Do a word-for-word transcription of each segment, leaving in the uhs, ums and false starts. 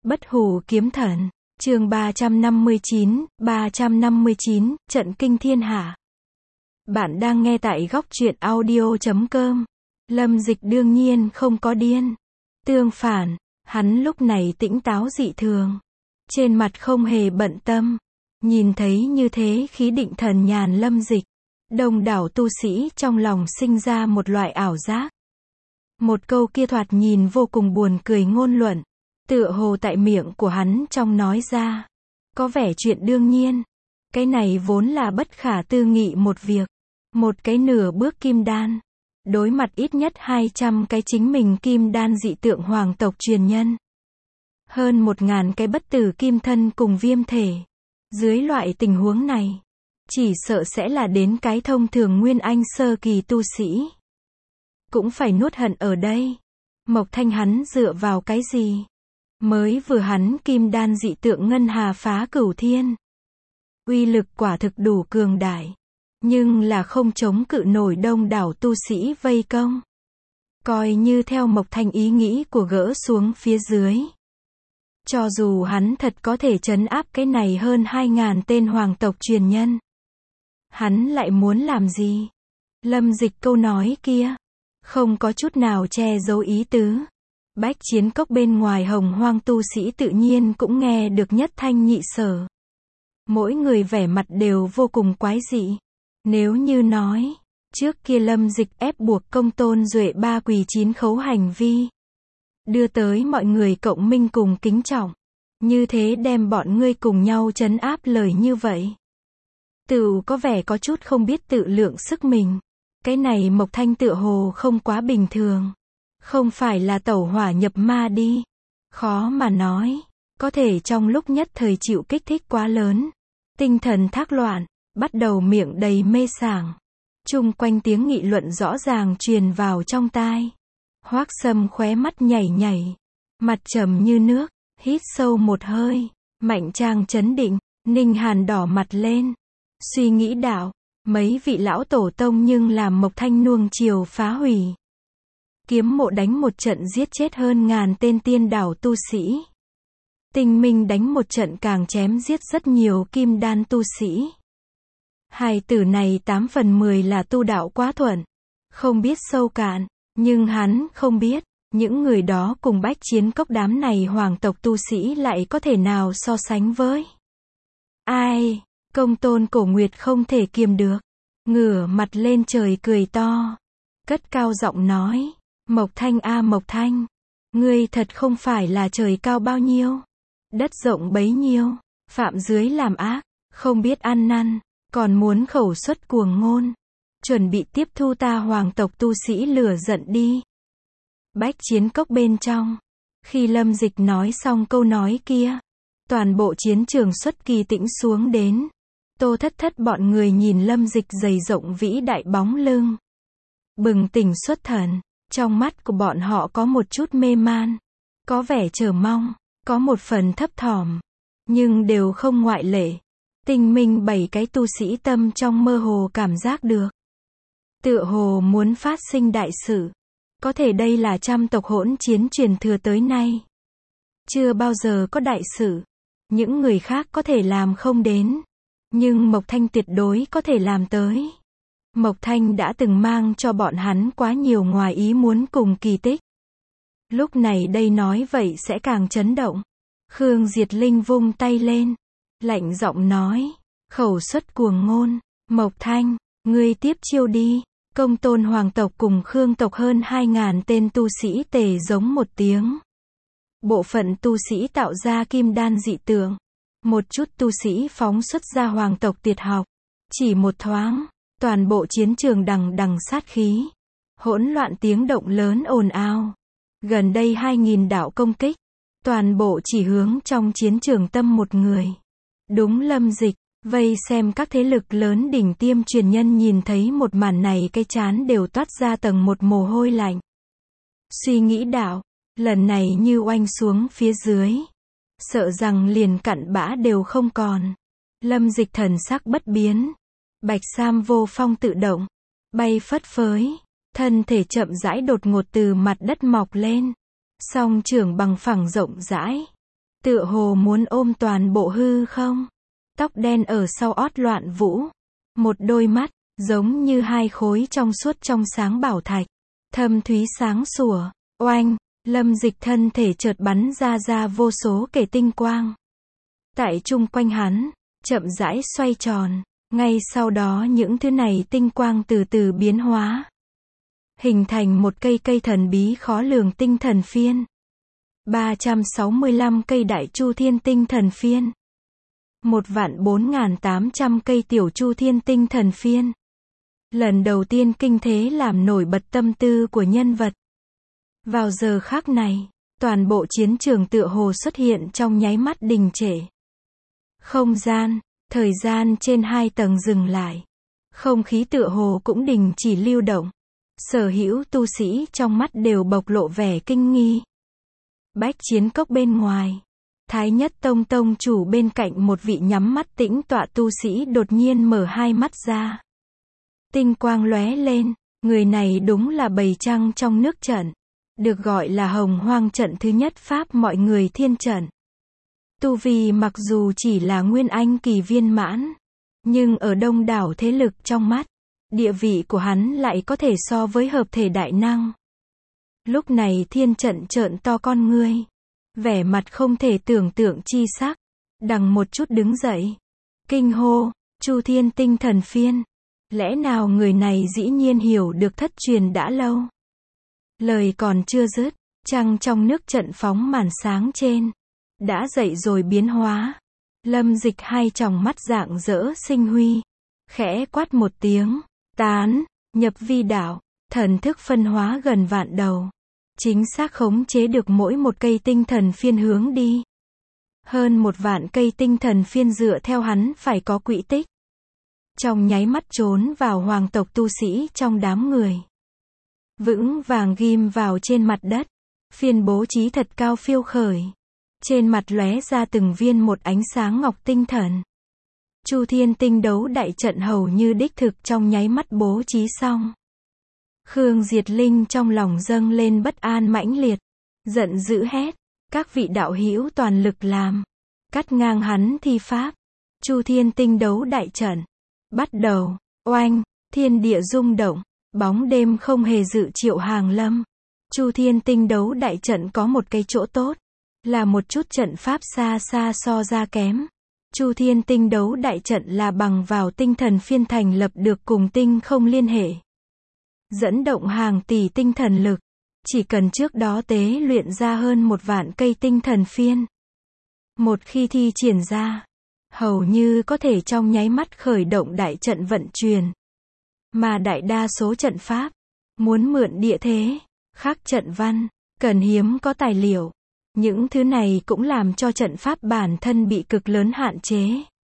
Bất hủ kiếm thần, chương ba trăm năm mươi chín, ba trăm năm mươi chín, trận kinh thiên hạ. Bạn đang nghe tại góc truyện audio chấm com. Lâm Dịch đương nhiên không có điên. Tương phản, hắn lúc này tĩnh táo dị thường. Trên mặt không hề bận tâm. Nhìn thấy như thế khí định thần nhàn Lâm Dịch. Đông đảo tu sĩ trong lòng sinh ra một loại ảo giác. Một câu kia thoạt nhìn vô cùng buồn cười ngôn luận. Tựa hồ tại miệng của hắn trong nói ra. Có vẻ chuyện đương nhiên. Cái này vốn là bất khả tư nghị một việc. Một cái nửa bước kim đan. Đối mặt ít nhất hai trăm cái chính mình kim đan dị tượng hoàng tộc truyền nhân. Hơn một ngàn cái bất tử kim thân cùng viêm thể. Dưới loại tình huống này. Chỉ sợ sẽ là đến cái thông thường nguyên anh sơ kỳ tu sĩ. Cũng phải nuốt hận ở đây. Mộc Thanh hắn dựa vào cái gì? Mới vừa hắn kim đan dị tượng ngân hà phá cửu thiên. Uy lực quả thực đủ cường đại. Nhưng là không chống cự nổi đông đảo tu sĩ vây công. Coi như theo Mộc Thanh ý nghĩ của gỡ xuống phía dưới. Cho dù hắn thật có thể trấn áp cái này hơn hai ngàn tên hoàng tộc truyền nhân. Hắn lại muốn làm gì? Lâm Dịch câu nói kia. Không có chút nào che giấu ý tứ. Bách chiến cốc bên ngoài hồng hoang tu sĩ tự nhiên cũng nghe được nhất thanh nhị sở. Mỗi người vẻ mặt đều vô cùng quái dị. Nếu như nói, trước kia Lâm Dịch ép buộc công tôn duệ ba quỳ chín khấu hành vi. Đưa tới mọi người cộng minh cùng kính trọng. Như thế đem bọn ngươi cùng nhau trấn áp lời như vậy. Tự có vẻ có chút không biết tự lượng sức mình. Cái này Mộc Thanh tựa hồ không quá bình thường. Không phải là tẩu hỏa nhập ma đi. Khó mà nói. Có thể trong lúc nhất thời chịu kích thích quá lớn. Tinh thần thác loạn. Bắt đầu miệng đầy mê sảng. Chung quanh tiếng nghị luận rõ ràng truyền vào trong tai. Hoác Sâm khóe mắt nhảy nhảy. Mặt trầm như nước. Hít sâu một hơi. Mạnh Trang chấn định. Ninh Hàn đỏ mặt lên. Suy nghĩ đạo. Mấy vị lão tổ tông nhưng làm Mộc Thanh nuông chiều phá hủy. Kiếm mộ đánh một trận giết chết hơn ngàn tên tiên đảo tu sĩ. Tinh Minh đánh một trận càng chém giết rất nhiều kim đan tu sĩ. Hài tử này tám phần mười là tu đạo quá thuận. Không biết sâu cạn. Nhưng hắn không biết. Những người đó cùng bách chiến cốc đám này hoàng tộc tu sĩ lại có thể nào so sánh với. Ai? Công tôn Cổ Nguyệt không thể kiềm được. Ngửa mặt lên trời cười to. Cất cao giọng nói. Mộc Thanh a Mộc Thanh. Ngươi thật không phải là trời cao bao nhiêu. Đất rộng bấy nhiêu. Phạm dưới làm ác. Không biết ăn năn. Còn muốn khẩu xuất cuồng ngôn. Chuẩn bị tiếp thu ta hoàng tộc tu sĩ lửa giận đi. Bách chiến cốc bên trong. Khi Lâm Dịch nói xong câu nói kia. Toàn bộ chiến trường xuất kỳ tĩnh xuống đến. Tô Thất Thất bọn người nhìn Lâm Dịch dày rộng vĩ đại bóng lưng. Bừng tỉnh xuất thần. Trong mắt của bọn họ có một chút mê man. Có vẻ chờ mong. Có một phần thấp thỏm. Nhưng đều không ngoại lệ. Tinh Minh bảy cái tu sĩ tâm trong mơ hồ cảm giác được. Tựa hồ muốn phát sinh đại sự. Có thể đây là trăm tộc hỗn chiến truyền thừa tới nay. Chưa bao giờ có đại sự. Những người khác có thể làm không đến. Nhưng Mộc Thanh tuyệt đối có thể làm tới. Mộc Thanh đã từng mang cho bọn hắn quá nhiều ngoài ý muốn cùng kỳ tích. Lúc này đây nói vậy sẽ càng chấn động. Khương Diệt Linh vung tay lên. Lạnh giọng nói. Khẩu xuất cuồng ngôn. Mộc Thanh, ngươi tiếp chiêu đi. Công tôn hoàng tộc cùng Khương tộc hơn hai ngàn tên tu sĩ tề giống một tiếng. Bộ phận tu sĩ tạo ra kim đan dị tượng. Một chút tu sĩ phóng xuất ra hoàng tộc tuyệt học. Chỉ một thoáng. Toàn bộ chiến trường đằng đằng sát khí. Hỗn loạn tiếng động lớn ồn ào. Gần đây hai nghìn đạo công kích. Toàn bộ chỉ hướng trong chiến trường tâm một người. Đúng Lâm Dịch. Vây xem các thế lực lớn đỉnh tiêm truyền nhân nhìn thấy một màn này cái trán đều toát ra tầng một mồ hôi lạnh. Suy nghĩ đạo. Lần này như oanh xuống phía dưới. Sợ rằng liền cặn bã đều không còn. Lâm Dịch thần sắc bất biến. Bạch sam vô phong tự động. Bay phất phới. Thân thể chậm rãi đột ngột từ mặt đất mọc lên. Song trưởng bằng phẳng rộng rãi. tựa hồ muốn ôm toàn bộ hư không. Tóc đen ở sau ót loạn vũ. Một đôi mắt, giống như hai khối trong suốt trong sáng bảo thạch. Thâm thúy sáng sủa. Oanh, Lâm Dịch thân thể chợt bắn ra ra vô số kể tinh quang. Tại chung quanh hắn, chậm rãi xoay tròn. Ngay sau đó những thứ này tinh quang từ từ biến hóa. Hình thành một cây cây thần bí khó lường tinh thần phiên. ba trăm sáu mươi lăm cây đại chu thiên tinh thần phiên. một vạn bốn nghìn tám trăm cây tiểu chu thiên tinh thần phiên. Lần đầu tiên kinh thế làm nổi bật tâm tư của nhân vật. Vào giờ khắc này, toàn bộ chiến trường tựa hồ xuất hiện trong nháy mắt đình trệ. Không gian, thời gian trên hai tầng dừng lại. Không khí tựa hồ cũng đình chỉ lưu động. Sở hữu tu sĩ trong mắt đều bộc lộ vẻ kinh nghi. Bách chiến cốc bên ngoài, Thái Nhất Tông tông chủ bên cạnh một vị nhắm mắt tĩnh tọa tu sĩ đột nhiên mở hai mắt ra. Tinh quang lóe lên, người này đúng là bầy trăng trong nước trận, được gọi là Hồng Hoang trận thứ nhất pháp mọi người thiên trận. Tu vi mặc dù chỉ là nguyên anh kỳ viên mãn, nhưng ở đông đảo thế lực trong mắt, địa vị của hắn lại có thể so với hợp thể đại năng. Lúc này thiên trận trợn to con ngươi, vẻ mặt không thể tưởng tượng chi sắc, đằng một chút đứng dậy, kinh hô, Chu Thiên tinh thần phiên. Lẽ nào người này dĩ nhiên hiểu được thất truyền đã lâu. Lời còn chưa dứt, trăng trong nước trận phóng màn sáng trên, đã dậy rồi biến hóa. Lâm Dịch hai tròng mắt rạng rỡ sinh huy, khẽ quát một tiếng, tán, nhập vi đạo, thần thức phân hóa gần vạn đầu. Chính xác khống chế được mỗi một cây tinh thần phiên hướng đi. Hơn một vạn cây tinh thần phiên dựa theo hắn phải có quỹ tích. Trong nháy mắt trốn vào hoàng tộc tu sĩ trong đám người. Vững vàng ghim vào trên mặt đất. Phiên bố trí thật cao phiêu khởi. Trên mặt lóe ra từng viên một ánh sáng ngọc tinh thần. Chu Thiên tinh đấu đại trận hầu như đích thực trong nháy mắt bố trí xong. Khương Diệt Linh trong lòng dâng lên bất an mãnh liệt, giận dữ hét, các vị đạo hữu toàn lực làm, cắt ngang hắn thi pháp. Chu Thiên tinh đấu đại trận bắt đầu. Oanh, thiên địa rung động, bóng đêm không hề dự triệu hàng lâm. Chu Thiên tinh đấu đại trận có một cái chỗ tốt, là một chút trận pháp xa xa so ra kém. Chu Thiên tinh đấu đại trận là bằng vào tinh thần phiên thành lập được cùng tinh không liên hệ. Dẫn động hàng tỷ tinh thần lực, chỉ cần trước đó tế luyện ra hơn một vạn cây tinh thần phiên. Một khi thi triển ra, hầu như có thể trong nháy mắt khởi động đại trận vận chuyển. Mà đại đa số trận pháp, muốn mượn địa thế, khắc trận văn, cần hiếm có tài liệu. Những thứ này cũng làm cho trận pháp bản thân bị cực lớn hạn chế.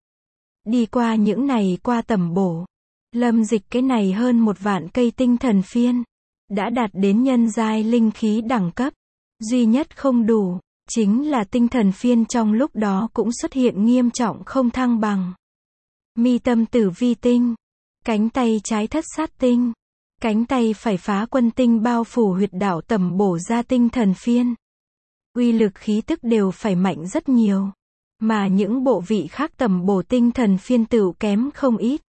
Đi qua những này qua tầm bổ. Lâm Dịch cái này hơn một vạn cây tinh thần phiên, đã đạt đến nhân giai linh khí đẳng cấp. Duy nhất không đủ, chính là tinh thần phiên trong lúc đó cũng xuất hiện nghiêm trọng không thăng bằng. Mi tâm tử vi tinh, cánh tay trái thất sát tinh, cánh tay phải phá quân tinh bao phủ huyệt đạo tầm bổ ra tinh thần phiên. Uy lực khí tức đều phải mạnh rất nhiều, mà những bộ vị khác tầm bổ tinh thần phiên tựu kém không ít.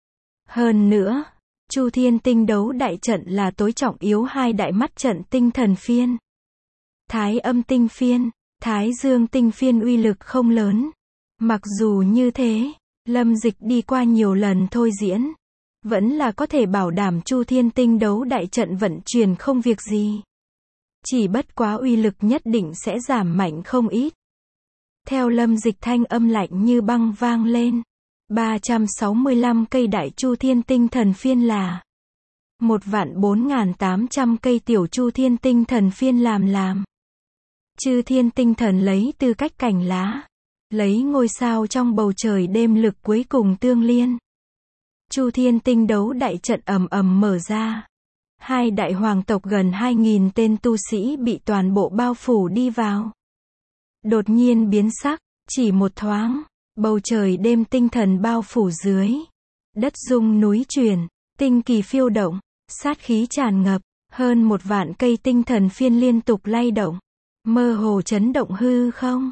Hơn nữa, Chu Thiên tinh đấu đại trận là tối trọng yếu hai đại mắt trận tinh thần phiên. Thái âm tinh phiên, Thái dương tinh phiên uy lực không lớn. Mặc dù như thế, Lâm Dịch đi qua nhiều lần thôi diễn, vẫn là có thể bảo đảm Chu Thiên tinh đấu đại trận vận chuyển không việc gì. Chỉ bất quá uy lực nhất định sẽ giảm mạnh không ít. Theo Lâm Dịch thanh âm lạnh như băng vang lên. ba trăm sáu mươi lăm cây đại Chu Thiên tinh thần phiên là một vạn bốn nghìn tám trăm cây tiểu Chu Thiên tinh thần phiên làm làm. Chư thiên tinh thần lấy tư cách cành lá, lấy ngôi sao trong bầu trời đêm lực cuối cùng tương liên. Chu Thiên tinh đấu đại trận ầm ầm mở ra. Hai đại hoàng tộc gần hai nghìn tên tu sĩ bị toàn bộ bao phủ đi vào. Đột nhiên biến sắc, chỉ một thoáng, bầu trời đêm tinh thần bao phủ dưới. Đất rung núi chuyển, tinh kỳ phiêu động, sát khí tràn ngập, hơn một vạn cây tinh thần phiên liên tục lay động, mơ hồ chấn động hư không.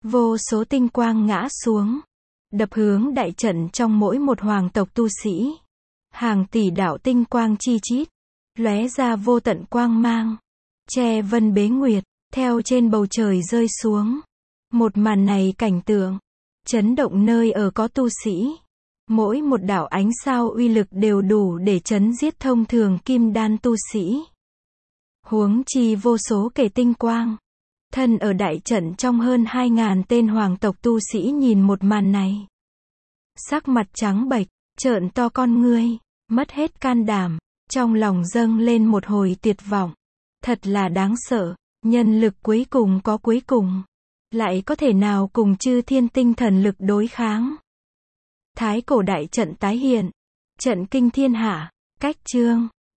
Vô số tinh quang ngã xuống, đập hướng đại trận trong mỗi một hoàng tộc tu sĩ. Hàng tỷ đạo tinh quang chi chít, lóe ra vô tận quang mang, che vân bế nguyệt, theo trên bầu trời rơi xuống. Một màn này cảnh tượng, chấn động nơi ở có tu sĩ. Mỗi một đạo ánh sao uy lực đều đủ để chấn giết thông thường kim đan tu sĩ. Huống chi vô số kể tinh quang. Thân ở đại trận trong hơn hai ngàn tên hoàng tộc tu sĩ nhìn một màn này. Sắc mặt trắng bệch, trợn to con ngươi, mất hết can đảm, trong lòng dâng lên một hồi tuyệt vọng. Thật là đáng sợ, nhân lực cuối cùng có cuối cùng. Lại có thể nào cùng chư thiên tinh thần lực đối kháng. Thái cổ đại trận tái hiện, trận kinh thiên hạ, cách chương.